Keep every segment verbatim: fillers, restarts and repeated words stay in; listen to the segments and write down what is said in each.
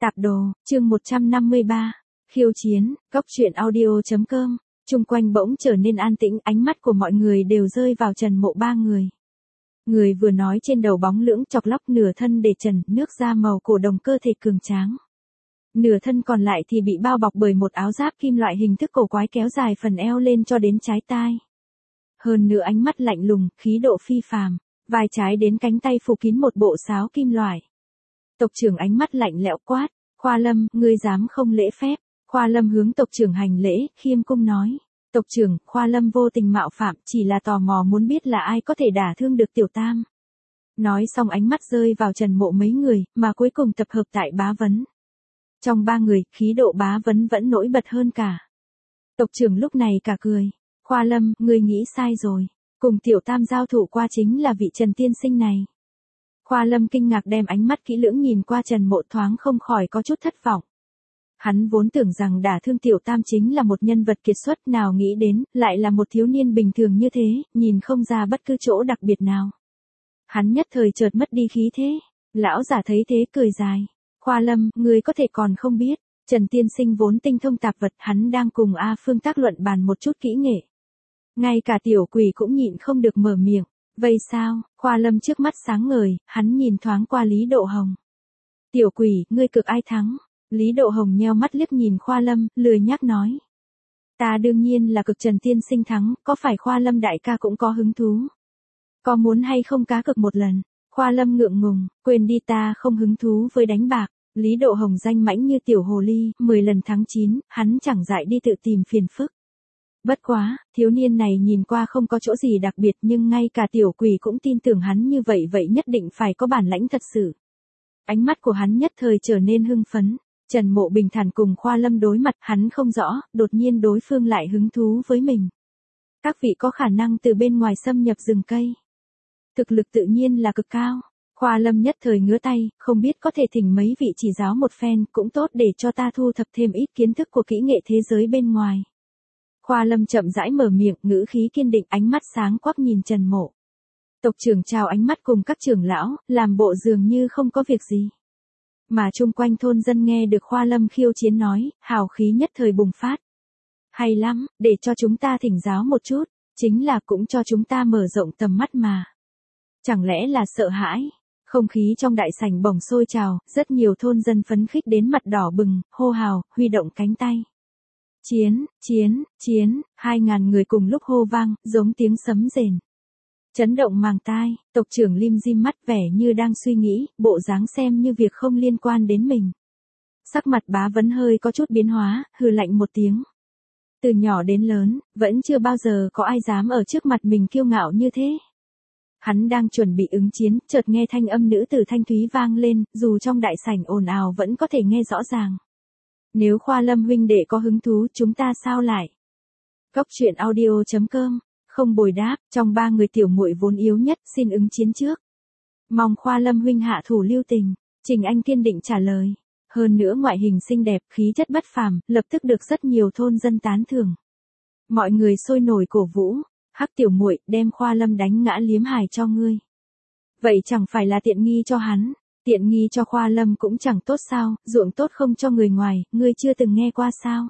Tạp đồ, chương một trăm năm mươi ba. Khiêu chiến, góc truyện audio.com. Chung quanh bỗng trở nên an tĩnh, ánh mắt của mọi người đều rơi vào Trần Mộ ba người. Người vừa nói trên đầu bóng lưỡng chọc lóc, nửa thân để trần, nước da màu cổ đồng, cơ thể cường tráng. Nửa thân còn lại thì bị bao bọc bởi một áo giáp kim loại hình thức cổ quái kéo dài phần eo lên cho đến trái tai. Hơn nữa ánh mắt lạnh lùng, khí độ phi phàm, vai trái đến cánh tay phủ kín một bộ sáo kim loại. Tộc trưởng ánh mắt lạnh lẽo quát, Khoa Lâm, ngươi dám không lễ phép. Khoa Lâm hướng tộc trưởng hành lễ, khiêm cung nói, tộc trưởng, Khoa Lâm vô tình mạo phạm, chỉ là tò mò muốn biết là ai có thể đả thương được tiểu tam. Nói xong ánh mắt rơi vào Trần Mộ mấy người, mà cuối cùng tập hợp tại Bá Vấn. Trong ba người, khí độ Bá Vấn vẫn nổi bật hơn cả. Tộc trưởng lúc này cả cười, Khoa Lâm, ngươi nghĩ sai rồi, cùng tiểu tam giao thủ qua chính là vị Trần tiên sinh này. Khoa Lâm kinh ngạc đem ánh mắt kỹ lưỡng nhìn qua Trần Mộ, thoáng không khỏi có chút thất vọng. Hắn vốn tưởng rằng đả thương tiểu tam chính là một nhân vật kiệt xuất, nào nghĩ đến, lại là một thiếu niên bình thường như thế, nhìn không ra bất cứ chỗ đặc biệt nào. Hắn nhất thời chợt mất đi khí thế, lão giả thấy thế cười dài. Khoa Lâm, ngươi có thể còn không biết, Trần tiên sinh vốn tinh thông tạp vật, hắn đang cùng A Phương tác luận bàn một chút kỹ nghệ. Ngay cả tiểu quỷ cũng nhịn không được mở miệng. Vậy sao? Khoa Lâm trước mắt sáng ngời, hắn nhìn thoáng qua Lý Độ Hồng. Tiểu quỷ, ngươi cực ai thắng? Lý Độ Hồng nheo mắt liếc nhìn Khoa Lâm, lười nhác nói. Ta đương nhiên là cực Trần tiên sinh thắng, có phải Khoa Lâm đại ca cũng có hứng thú? Có muốn hay không cá cược một lần? Khoa Lâm ngượng ngùng, quên đi, ta không hứng thú với đánh bạc. Lý Độ Hồng danh mãnh như tiểu hồ ly, mười lần thắng chín, hắn chẳng dại đi tự tìm phiền phức. Bất quá, thiếu niên này nhìn qua không có chỗ gì đặc biệt, nhưng ngay cả tiểu quỷ cũng tin tưởng hắn như vậy, vậy nhất định phải có bản lãnh thật sự. Ánh mắt của hắn nhất thời trở nên hưng phấn. Trần Mộ bình thản cùng Khoa Lâm đối mặt, hắn không rõ, đột nhiên đối phương lại hứng thú với mình. Các vị có khả năng từ bên ngoài xâm nhập rừng cây. Thực lực tự nhiên là cực cao. Khoa Lâm nhất thời ngứa tay, không biết có thể thỉnh mấy vị chỉ giáo một phen, cũng tốt để cho ta thu thập thêm ít kiến thức của kỹ nghệ thế giới bên ngoài. Khoa Lâm chậm rãi mở miệng, ngữ khí kiên định, ánh mắt sáng quắc nhìn Trần Mộ. Tộc trưởng chào ánh mắt cùng các trưởng lão, làm bộ dường như không có việc gì. Mà chung quanh thôn dân nghe được Khoa Lâm khiêu chiến nói, hào khí nhất thời bùng phát. Hay lắm, để cho chúng ta thỉnh giáo một chút, chính là cũng cho chúng ta mở rộng tầm mắt mà. Chẳng lẽ là sợ hãi? Không khí trong đại sảnh bỗng sôi trào, rất nhiều thôn dân phấn khích đến mặt đỏ bừng, hô hào, huy động cánh tay. Chiến, chiến, chiến, hai ngàn người cùng lúc hô vang, giống tiếng sấm rền. Chấn động màng tai, tộc trưởng lim dim mắt, vẻ như đang suy nghĩ, bộ dáng xem như việc không liên quan đến mình. Sắc mặt Bá Vấn hơi có chút biến hóa, hừ lạnh một tiếng. Từ nhỏ đến lớn, vẫn chưa bao giờ có ai dám ở trước mặt mình kiêu ngạo như thế. Hắn đang chuẩn bị ứng chiến, chợt nghe thanh âm nữ tử thanh thúy vang lên, dù trong đại sảnh ồn ào vẫn có thể nghe rõ ràng. Nếu Khoa Lâm huynh đệ có hứng thú, chúng ta sao lại? Góc truyện audio.com. Không bồi đáp, trong ba người tiểu muội vốn yếu nhất, xin ứng chiến trước. Mong Khoa Lâm huynh hạ thủ lưu tình. Trình Anh kiên định trả lời. Hơn nữa ngoại hình xinh đẹp, khí chất bất phàm, lập tức được rất nhiều thôn dân tán thưởng. Mọi người sôi nổi cổ vũ. Hắc tiểu muội, đem Khoa Lâm đánh ngã liếm hài cho ngươi. Vậy chẳng phải là tiện nghi cho hắn? Tiện nghi cho Khoa Lâm cũng chẳng tốt sao, ruộng tốt không cho người ngoài, ngươi chưa từng nghe qua sao?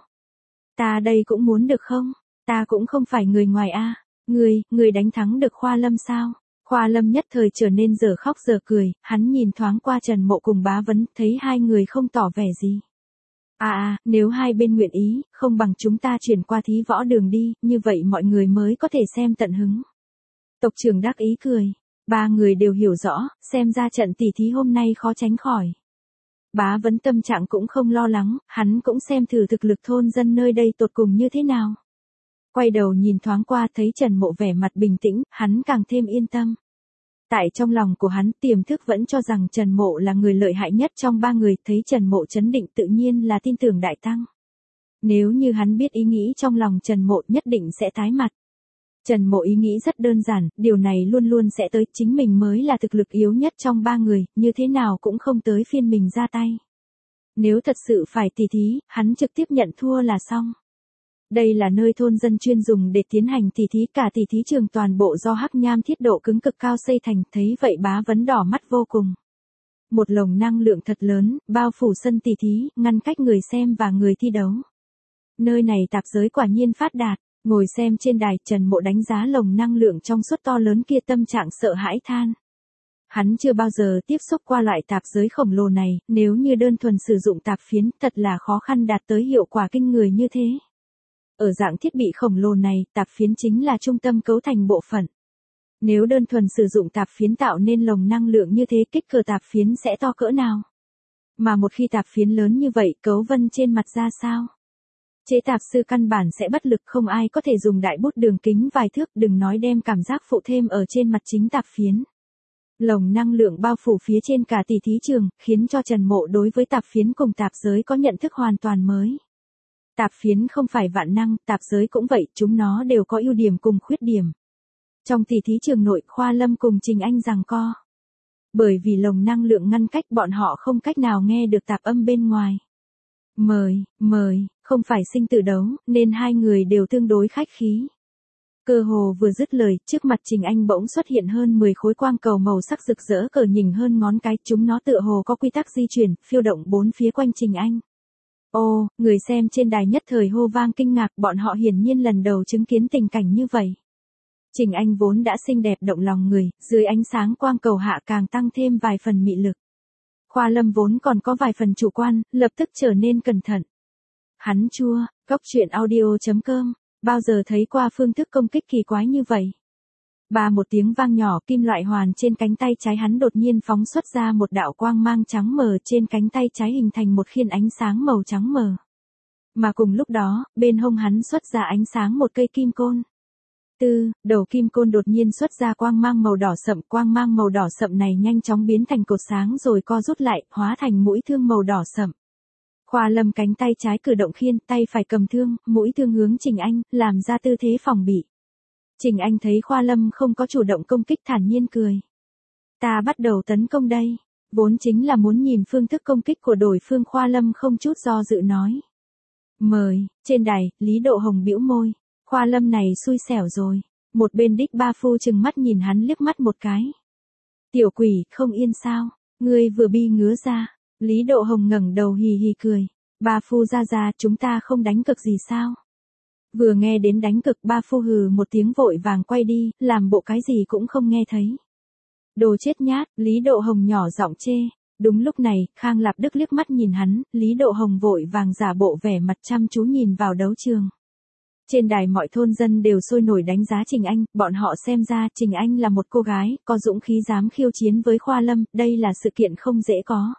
Ta đây cũng muốn được không? Ta cũng không phải người ngoài a. À. Ngươi, ngươi đánh thắng được Khoa Lâm sao? Khoa Lâm nhất thời trở nên dở khóc dở cười, hắn nhìn thoáng qua Trần Mộ cùng Bá Vấn, thấy hai người không tỏ vẻ gì. À à, nếu hai bên nguyện ý, không bằng chúng ta chuyển qua thí võ đường đi, như vậy mọi người mới có thể xem tận hứng. Tộc trưởng đắc ý cười. Ba người đều hiểu rõ, xem ra trận tỉ thí hôm nay khó tránh khỏi. Bá Vấn tâm trạng cũng không lo lắng, hắn cũng xem thử thực lực thôn dân nơi đây tột cùng như thế nào. Quay đầu nhìn thoáng qua thấy Trần Mộ vẻ mặt bình tĩnh, hắn càng thêm yên tâm. Tại trong lòng của hắn, tiềm thức vẫn cho rằng Trần Mộ là người lợi hại nhất trong ba người, thấy Trần Mộ chấn định tự nhiên là tin tưởng đại tăng. Nếu như hắn biết ý nghĩ trong lòng Trần Mộ nhất định sẽ tái mặt. Trần Mộ ý nghĩ rất đơn giản, điều này luôn luôn sẽ tới, chính mình mới là thực lực yếu nhất trong ba người, như thế nào cũng không tới phiên mình ra tay. Nếu thật sự phải tỉ thí, hắn trực tiếp nhận thua là xong. Đây là nơi thôn dân chuyên dùng để tiến hành tỉ thí, cả tỉ thí trường toàn bộ do hắc nham thiết độ cứng cực cao xây thành, thấy vậy Bá Vấn đỏ mắt vô cùng. Một lồng năng lượng thật lớn, bao phủ sân tỷ thí, ngăn cách người xem và người thi đấu. Nơi này tạp giới quả nhiên phát đạt, ngồi xem trên đài, Trần Mộ đánh giá lồng năng lượng trong suốt to lớn kia, tâm trạng sợ hãi than. Hắn chưa bao giờ tiếp xúc qua loại tạp giới khổng lồ này, nếu như đơn thuần sử dụng tạp phiến, thật là khó khăn đạt tới hiệu quả kinh người như thế. Ở dạng thiết bị khổng lồ này, tạp phiến chính là trung tâm cấu thành bộ phận. Nếu đơn thuần sử dụng tạp phiến tạo nên lồng năng lượng như thế, kích cỡ tạp phiến sẽ to cỡ nào? Mà một khi tạp phiến lớn như vậy, cấu vân trên mặt ra sao? Chế tạp sư căn bản sẽ bất lực, không ai có thể dùng đại bút đường kính vài thước, đừng nói đem cảm giác phụ thêm ở trên mặt chính tạp phiến. Lồng năng lượng bao phủ phía trên cả tỷ thí trường, khiến cho Trần Mộ đối với tạp phiến cùng tạp giới có nhận thức hoàn toàn mới. Tạp phiến không phải vạn năng, tạp giới cũng vậy, chúng nó đều có ưu điểm cùng khuyết điểm. Trong tỷ thí trường nội, Khoa Lâm cùng Trình Anh giằng co. Bởi vì lồng năng lượng ngăn cách, bọn họ không cách nào nghe được tạp âm bên ngoài. Mời, mời, không phải sinh tử đấu, nên hai người đều tương đối khách khí. Cơ hồ vừa dứt lời, trước mặt Trình Anh bỗng xuất hiện hơn mười khối quang cầu màu sắc rực rỡ cỡ nhìn hơn ngón cái, chúng nó tựa hồ có quy tắc di chuyển, phiêu động bốn phía quanh Trình Anh. Ô, người xem trên đài nhất thời hô vang kinh ngạc, bọn họ hiển nhiên lần đầu chứng kiến tình cảnh như vậy. Trình Anh vốn đã xinh đẹp động lòng người, dưới ánh sáng quang cầu hạ càng tăng thêm vài phần mị lực. Khoa Lâm vốn còn có vài phần chủ quan, lập tức trở nên cẩn thận. Hắn chua, cóc truyện audio chấm com, bao giờ thấy qua phương thức công kích kỳ quái như vậy. Ba một tiếng vang nhỏ, kim loại hoàn trên cánh tay trái hắn đột nhiên phóng xuất ra một đạo quang mang trắng mờ, trên cánh tay trái hình thành một khiên ánh sáng màu trắng mờ. Mà cùng lúc đó, bên hông hắn xuất ra ánh sáng một cây kim côn. Tư, đầu kim côn đột nhiên xuất ra quang mang màu đỏ sậm, quang mang màu đỏ sậm này nhanh chóng biến thành cột sáng rồi co rút lại, hóa thành mũi thương màu đỏ sậm. Khoa Lâm cánh tay trái cử động khiên, tay phải cầm thương, mũi thương hướng Trình Anh, làm ra tư thế phòng bị. Trình Anh thấy Khoa Lâm không có chủ động công kích, thản nhiên cười. Ta bắt đầu tấn công đây, vốn chính là muốn nhìn phương thức công kích của đối phương. Khoa Lâm không chút do dự nói. Mời, trên đài, Lý Độ Hồng bĩu môi. Khoa Lâm này xui xẻo rồi. Một bên Đích Ba Phu chừng mắt nhìn hắn liếc mắt một cái. Tiểu quỷ, không yên sao, ngươi vừa bi ngứa ra. Lý Độ Hồng ngẩng đầu hì hì cười. Ba Phu ra ra, chúng ta không đánh cực gì sao? Vừa nghe đến đánh cực, Ba Phu hừ một tiếng vội vàng quay đi, làm bộ cái gì cũng không nghe thấy. Đồ chết nhát, Lý Độ Hồng nhỏ giọng chê. Đúng lúc này, Khang Lạp Đức liếc mắt nhìn hắn, Lý Độ Hồng vội vàng giả bộ vẻ mặt chăm chú nhìn vào đấu trường. Trên đài mọi thôn dân đều sôi nổi đánh giá Trình Anh, bọn họ xem ra Trình Anh là một cô gái, có dũng khí dám khiêu chiến với Khoa Lâm, đây là sự kiện không dễ có.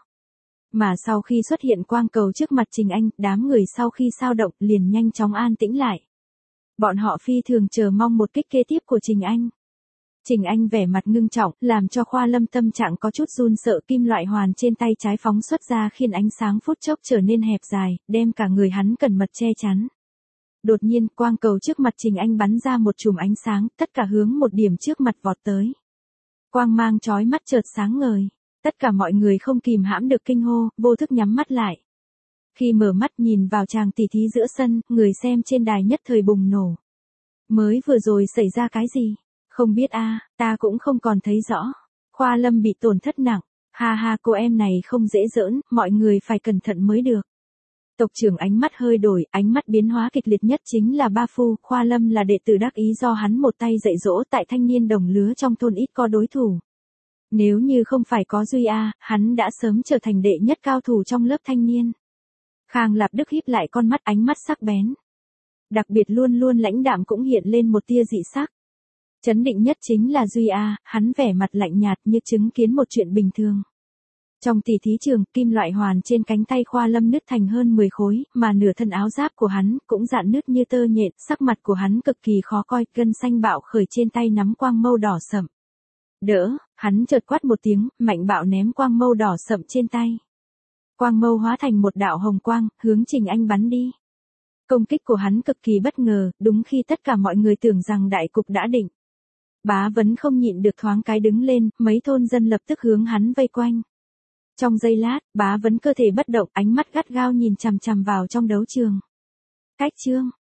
Mà sau khi xuất hiện quang cầu trước mặt Trình Anh, đám người sau khi sao động liền nhanh chóng an tĩnh lại. Bọn họ phi thường chờ mong một kích kế tiếp của Trình Anh. Trình Anh vẻ mặt ngưng trọng, làm cho Khoa Lâm tâm trạng có chút run sợ, kim loại hoàn trên tay trái phóng xuất ra khiến ánh sáng phút chốc trở nên hẹp dài, đem cả người hắn cẩn mật che chắn. Đột nhiên, quang cầu trước mặt Trình Anh bắn ra một chùm ánh sáng, tất cả hướng một điểm trước mặt vọt tới. Quang mang chói mắt chợt sáng ngời. Tất cả mọi người không kìm hãm được kinh hô, vô thức nhắm mắt lại. Khi mở mắt nhìn vào tràng tỷ thí giữa sân, người xem trên đài nhất thời bùng nổ. Mới vừa rồi xảy ra cái gì? Không biết a, ta cũng không còn thấy rõ. Khoa Lâm bị tổn thất nặng. Ha ha, cô em này không dễ giỡn, mọi người phải cẩn thận mới được. Tộc trưởng ánh mắt hơi đổi, ánh mắt biến hóa kịch liệt nhất chính là Ba Phu. Khoa Lâm là đệ tử đắc ý do hắn một tay dạy dỗ, tại thanh niên đồng lứa trong thôn ít có đối thủ. Nếu như không phải có Duy A, hắn đã sớm trở thành đệ nhất cao thủ trong lớp thanh niên. Khang Lạp Đức híp lại con mắt, ánh mắt sắc bén. Đặc biệt luôn luôn lãnh đạm cũng hiện lên một tia dị sắc. Chấn định nhất chính là Duy A, hắn vẻ mặt lạnh nhạt như chứng kiến một chuyện bình thường. Trong tỷ thí trường, kim loại hoàn trên cánh tay Khoa Lâm nứt thành hơn mười khối, mà nửa thân áo giáp của hắn cũng rạn nứt như tơ nhện, sắc mặt của hắn cực kỳ khó coi, gân xanh bạo khởi trên tay nắm quang mâu đỏ sậm. Đỡ, hắn chợt quát một tiếng, mạnh bạo ném quang mâu đỏ sậm trên tay. Quang mâu hóa thành một đạo hồng quang, hướng Trình Anh bắn đi. Công kích của hắn cực kỳ bất ngờ, đúng khi tất cả mọi người tưởng rằng đại cục đã định. Bá Vấn không nhịn được thoáng cái đứng lên, mấy thôn dân lập tức hướng hắn vây quanh. Trong giây lát, Bá Vấn cơ thể bất động, ánh mắt gắt gao nhìn chằm chằm vào trong đấu trường. Cách chương